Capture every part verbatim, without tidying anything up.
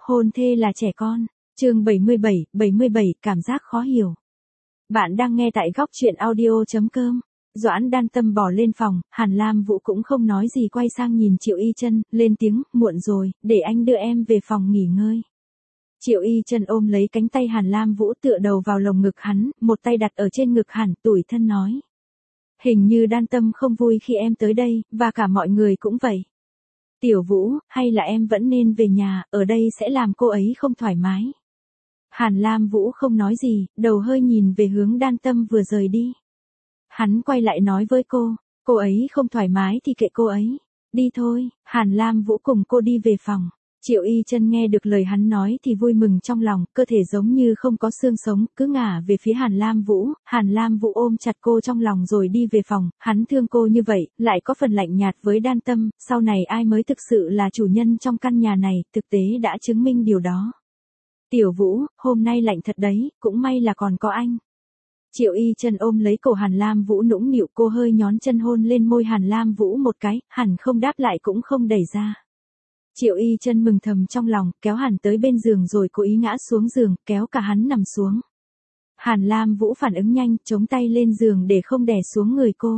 hôn thê là trẻ con. Chương bảy mươi bảy, bảy mươi bảy, cảm giác khó hiểu. Bạn đang nghe tại góc truyện audio chấm com. Doãn Đan Tâm bỏ lên phòng, Hàn Lam Vũ cũng không nói gì quay sang nhìn Triệu Y Chân, lên tiếng, muộn rồi, để anh đưa em về phòng nghỉ ngơi. Triệu Y Chân ôm lấy cánh tay Hàn Lam Vũ tựa đầu vào lồng ngực hắn, một tay đặt ở trên ngực Hàn, tủi thân nói. Hình như Đan Tâm không vui khi em tới đây, và cả mọi người cũng vậy. Tiểu Vũ, hay là em vẫn nên về nhà, ở đây sẽ làm cô ấy không thoải mái. Hàn Lam Vũ không nói gì, đầu hơi nhìn về hướng Đan Tâm vừa rời đi. Hắn quay lại nói với cô, cô ấy không thoải mái thì kệ cô ấy. Đi thôi, Hàn Lam Vũ cùng cô đi về phòng. Triệu Y Chân nghe được lời hắn nói thì vui mừng trong lòng, cơ thể giống như không có xương sống, cứ ngả về phía Hàn Lam Vũ. Hàn Lam Vũ ôm chặt cô trong lòng rồi đi về phòng, hắn thương cô như vậy, lại có phần lạnh nhạt với Đan Tâm, sau này ai mới thực sự là chủ nhân trong căn nhà này, thực tế đã chứng minh điều đó. Tiểu Vũ, hôm nay lạnh thật đấy, cũng may là còn có anh. Triệu Y Chân ôm lấy cổ Hàn Lam Vũ nũng nịu, cô hơi nhón chân hôn lên môi Hàn Lam Vũ một cái, Hàn không đáp lại cũng không đẩy ra. Triệu Y Chân mừng thầm trong lòng, kéo Hàn tới bên giường rồi cố ý ngã xuống giường, kéo cả hắn nằm xuống. Hàn Lam Vũ phản ứng nhanh, chống tay lên giường để không đè xuống người cô.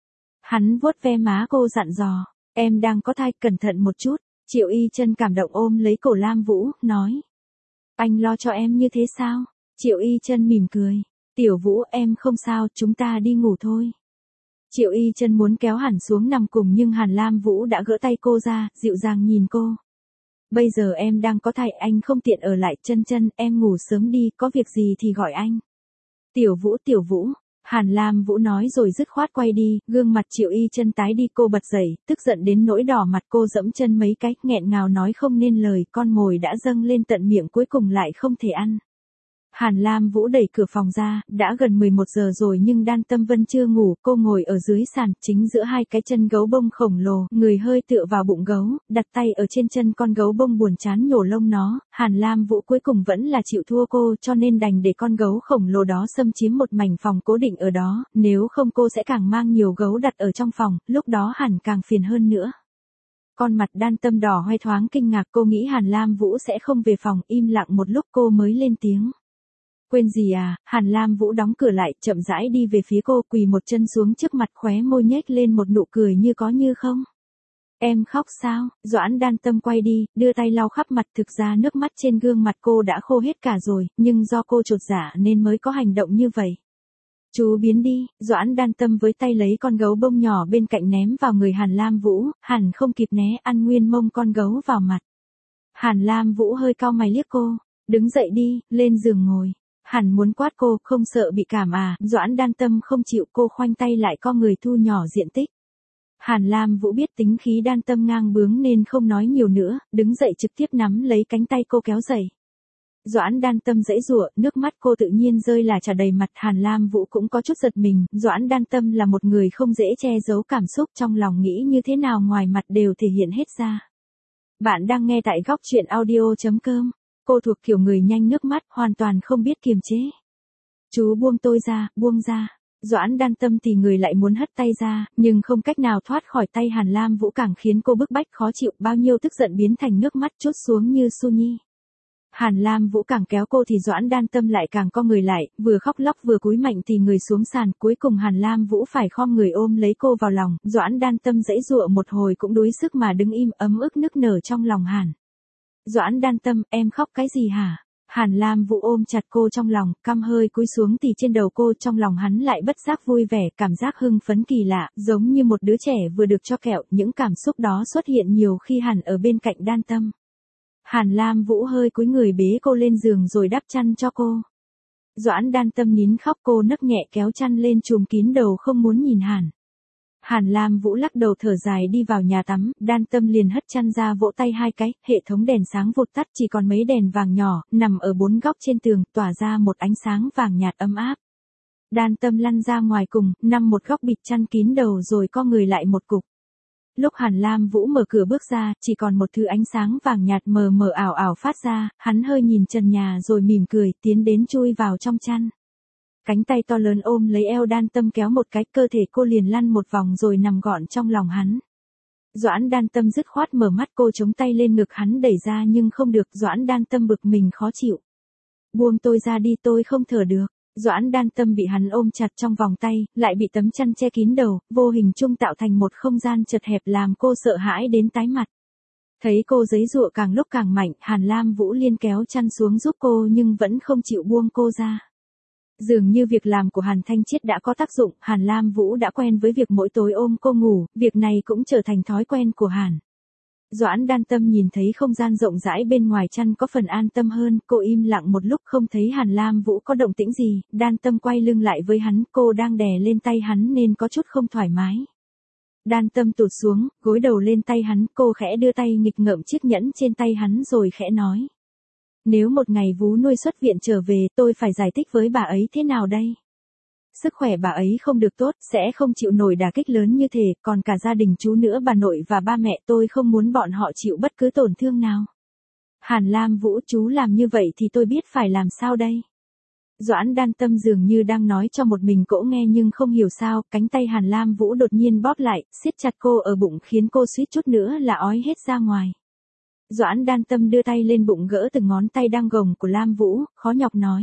Hắn vuốt ve má cô dặn dò, em đang có thai, cẩn thận một chút. Triệu Y Chân cảm động ôm lấy cổ Lam Vũ, nói. Anh lo cho em như thế sao? Triệu Y Chân mỉm cười. Tiểu Vũ, em không sao, chúng ta đi ngủ thôi. Triệu Y Chân muốn kéo Hàn xuống nằm cùng nhưng Hàn Lam Vũ đã gỡ tay cô ra, dịu dàng nhìn cô. Bây giờ em đang có thai, anh không tiện ở lại. Chân Chân, em ngủ sớm đi, có việc gì thì gọi anh. Tiểu Vũ, Tiểu Vũ. Hàn Lam Vũ nói rồi dứt khoát quay đi, gương mặt Triệu Y Chân tái đi, cô bật dậy, tức giận đến nỗi đỏ mặt, cô dẫm chân mấy cái, nghẹn ngào nói không nên lời, con mồi đã dâng lên tận miệng cuối cùng lại không thể ăn. Hàn Lam Vũ đẩy cửa phòng ra, đã gần mười một giờ rồi nhưng Đan Tâm vẫn chưa ngủ, cô ngồi ở dưới sàn, chính giữa hai cái chân gấu bông khổng lồ, người hơi tựa vào bụng gấu, đặt tay ở trên chân con gấu bông buồn chán nhổ lông nó. Hàn Lam Vũ cuối cùng vẫn là chịu thua cô, cho nên đành để con gấu khổng lồ đó xâm chiếm một mảnh phòng cố định ở đó, nếu không cô sẽ càng mang nhiều gấu đặt ở trong phòng, lúc đó hẳn càng phiền hơn nữa. Con mặt Đan Tâm đỏ hoe thoáng kinh ngạc, cô nghĩ Hàn Lam Vũ sẽ không về phòng, im lặng một lúc cô mới lên tiếng. Quên gì à? Hàn Lam Vũ đóng cửa lại, chậm rãi đi về phía cô, quỳ một chân xuống trước mặt, khóe môi nhếch lên một nụ cười như có như không. Em khóc sao? Doãn Đan Tâm quay đi, đưa tay lau khắp mặt, thực ra nước mắt trên gương mặt cô đã khô hết cả rồi, nhưng do cô chột dạ nên mới có hành động như vậy. Chú biến đi, Doãn Đan Tâm với tay lấy con gấu bông nhỏ bên cạnh ném vào người Hàn Lam Vũ, Hàn không kịp né, ăn nguyên mông con gấu vào mặt. Hàn Lam Vũ hơi cau mày liếc cô, đứng dậy đi, lên giường ngồi. Hàn muốn quát cô, không sợ bị cảm à, Doãn Đan Tâm không chịu, cô khoanh tay lại co người thu nhỏ diện tích. Hàn Lam Vũ biết tính khí Đan Tâm ngang bướng nên không nói nhiều nữa, đứng dậy trực tiếp nắm lấy cánh tay cô kéo dậy. Doãn Đan Tâm giãy giụa, nước mắt cô tự nhiên rơi là trà đầy mặt. Hàn Lam Vũ cũng có chút giật mình, Doãn Đan Tâm là một người không dễ che giấu cảm xúc, trong lòng nghĩ như thế nào ngoài mặt đều thể hiện hết ra. Bạn đang nghe tại góc truyện audio chấm com. Cô thuộc kiểu người nhanh nước mắt, hoàn toàn không biết kiềm chế. Chú buông tôi ra, buông ra. Doãn Đan Tâm thì người lại muốn hất tay ra, nhưng không cách nào thoát khỏi tay Hàn Lam Vũ, càng khiến cô bức bách khó chịu, bao nhiêu tức giận biến thành nước mắt trút xuống như su nhi. Hàn Lam Vũ càng kéo cô thì Doãn Đan Tâm lại càng co người lại, vừa khóc lóc vừa cúi mạnh thì người xuống sàn, cuối cùng Hàn Lam Vũ phải khom người ôm lấy cô vào lòng. Doãn Đan Tâm giãy giụa một hồi cũng đuối sức mà đứng im, ấm ức nức nở trong lòng Hàn. Doãn Đan Tâm, em khóc cái gì hả? Hàn Lam Vũ ôm chặt cô trong lòng, cằm hơi cúi xuống thì trên đầu cô, trong lòng hắn lại bất giác vui vẻ, cảm giác hưng phấn kỳ lạ, giống như một đứa trẻ vừa được cho kẹo, những cảm xúc đó xuất hiện nhiều khi Hàn ở bên cạnh Đan Tâm. Hàn Lam Vũ hơi cúi người bế cô lên giường rồi đắp chăn cho cô. Doãn Đan Tâm nín khóc, cô nấc nhẹ kéo chăn lên trùm kín đầu không muốn nhìn Hàn. Hàn Lam Vũ lắc đầu thở dài đi vào nhà tắm, Đan Tâm liền hất chăn ra vỗ tay hai cái, hệ thống đèn sáng vụt tắt, chỉ còn mấy đèn vàng nhỏ, nằm ở bốn góc trên tường, tỏa ra một ánh sáng vàng nhạt ấm áp. Đan Tâm lăn ra ngoài cùng, nằm một góc bịt chăn kín đầu rồi co người lại một cục. Lúc Hàn Lam Vũ mở cửa bước ra, chỉ còn một thứ ánh sáng vàng nhạt mờ mờ ảo ảo phát ra, hắn hơi nhìn trần nhà rồi mỉm cười, tiến đến chui vào trong chăn. Cánh tay to lớn ôm lấy eo Đan Tâm kéo một cái, cơ thể cô liền lăn một vòng rồi nằm gọn trong lòng hắn. Doãn Đan Tâm dứt khoát mở mắt, cô chống tay lên ngực hắn đẩy ra nhưng không được, Doãn Đan Tâm bực mình khó chịu. Buông tôi ra đi, tôi không thở được. Doãn Đan Tâm bị hắn ôm chặt trong vòng tay, lại bị tấm chăn che kín đầu, vô hình chung tạo thành một không gian chật hẹp làm cô sợ hãi đến tái mặt. Thấy cô giãy giụa càng lúc càng mạnh, Hàn Lam Vũ liên kéo chăn xuống giúp cô nhưng vẫn không chịu buông cô ra. Dường như việc làm của Hàn Thanh Chiết đã có tác dụng, Hàn Lam Vũ đã quen với việc mỗi tối ôm cô ngủ, việc này cũng trở thành thói quen của Hàn. Doãn Đan Tâm nhìn thấy không gian rộng rãi bên ngoài chăn có phần an tâm hơn, cô im lặng một lúc không thấy Hàn Lam Vũ có động tĩnh gì, Đan Tâm quay lưng lại với hắn, cô đang đè lên tay hắn nên có chút không thoải mái. Đan Tâm tụt xuống, gối đầu lên tay hắn, cô khẽ đưa tay nghịch ngợm chiếc nhẫn trên tay hắn rồi khẽ nói. Nếu một ngày Vú Nuôi xuất viện trở về, tôi phải giải thích với bà ấy thế nào đây? Sức khỏe bà ấy không được tốt, sẽ không chịu nổi đả kích lớn như thế, còn cả gia đình chú nữa, bà nội và ba mẹ, tôi không muốn bọn họ chịu bất cứ tổn thương nào. Hàn Lam Vũ, chú làm như vậy thì tôi biết phải làm sao đây? Doãn Đan Tâm dường như đang nói cho một mình cỗ nghe nhưng không hiểu sao, cánh tay Hàn Lam Vũ đột nhiên bóp lại, siết chặt cô ở bụng khiến cô suýt chút nữa là ói hết ra ngoài. Doãn Đan Tâm đưa tay lên bụng gỡ từng ngón tay đang gồng của Lam Vũ, khó nhọc nói.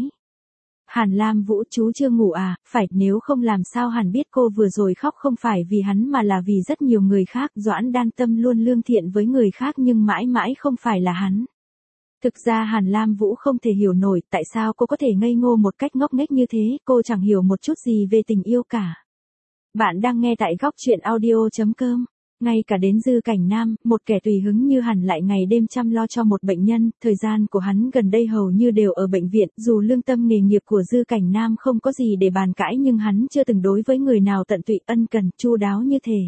Hàn Lam Vũ, chú chưa ngủ à? Phải, nếu không làm sao Hàn biết cô vừa rồi khóc không phải vì hắn mà là vì rất nhiều người khác. Doãn Đan Tâm luôn lương thiện với người khác nhưng mãi mãi không phải là hắn. Thực ra Hàn Lam Vũ không thể hiểu nổi tại sao cô có thể ngây ngô một cách ngốc nghếch như thế, cô chẳng hiểu một chút gì về tình yêu cả. Bạn đang nghe tại góc truyện audio chấm com. Ngay cả đến Dư Cảnh Nam, một kẻ tùy hứng như Hàn lại ngày đêm chăm lo cho một bệnh nhân, thời gian của hắn gần đây hầu như đều ở bệnh viện, dù lương tâm nghề nghiệp của Dư Cảnh Nam không có gì để bàn cãi nhưng hắn chưa từng đối với người nào tận tụy ân cần, chu đáo như thế.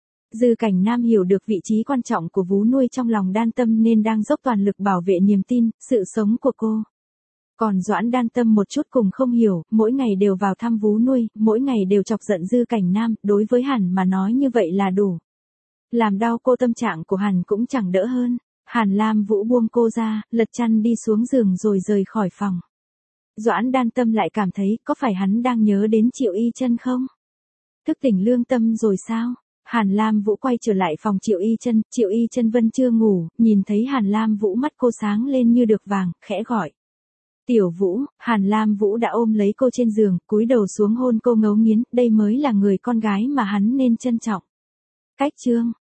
Dư Cảnh Nam hiểu được vị trí quan trọng của Vú Nuôi trong lòng Đan Tâm nên đang dốc toàn lực bảo vệ niềm tin, sự sống của cô. Còn Doãn Đan Tâm một chút cùng không hiểu, mỗi ngày đều vào thăm Vú Nuôi, mỗi ngày đều chọc giận Dư Cảnh Nam, đối với Hàn mà nói như vậy là đủ. Làm đau cô, tâm trạng của Hàn cũng chẳng đỡ hơn. Hàn Lam Vũ buông cô ra, lật chăn đi xuống giường rồi rời khỏi phòng. Doãn Đan Tâm lại cảm thấy, có phải hắn đang nhớ đến Triệu Y Chân không? Thức tỉnh lương tâm rồi sao? Hàn Lam Vũ quay trở lại phòng Triệu Y Chân, Triệu Y Chân vẫn chưa ngủ, nhìn thấy Hàn Lam Vũ mắt cô sáng lên như được vàng, khẽ gọi. Tiểu Vũ, Hàn Lam Vũ đã ôm lấy cô trên giường, cúi đầu xuống hôn cô ngấu nghiến, đây mới là người con gái mà hắn nên trân trọng. Cách chương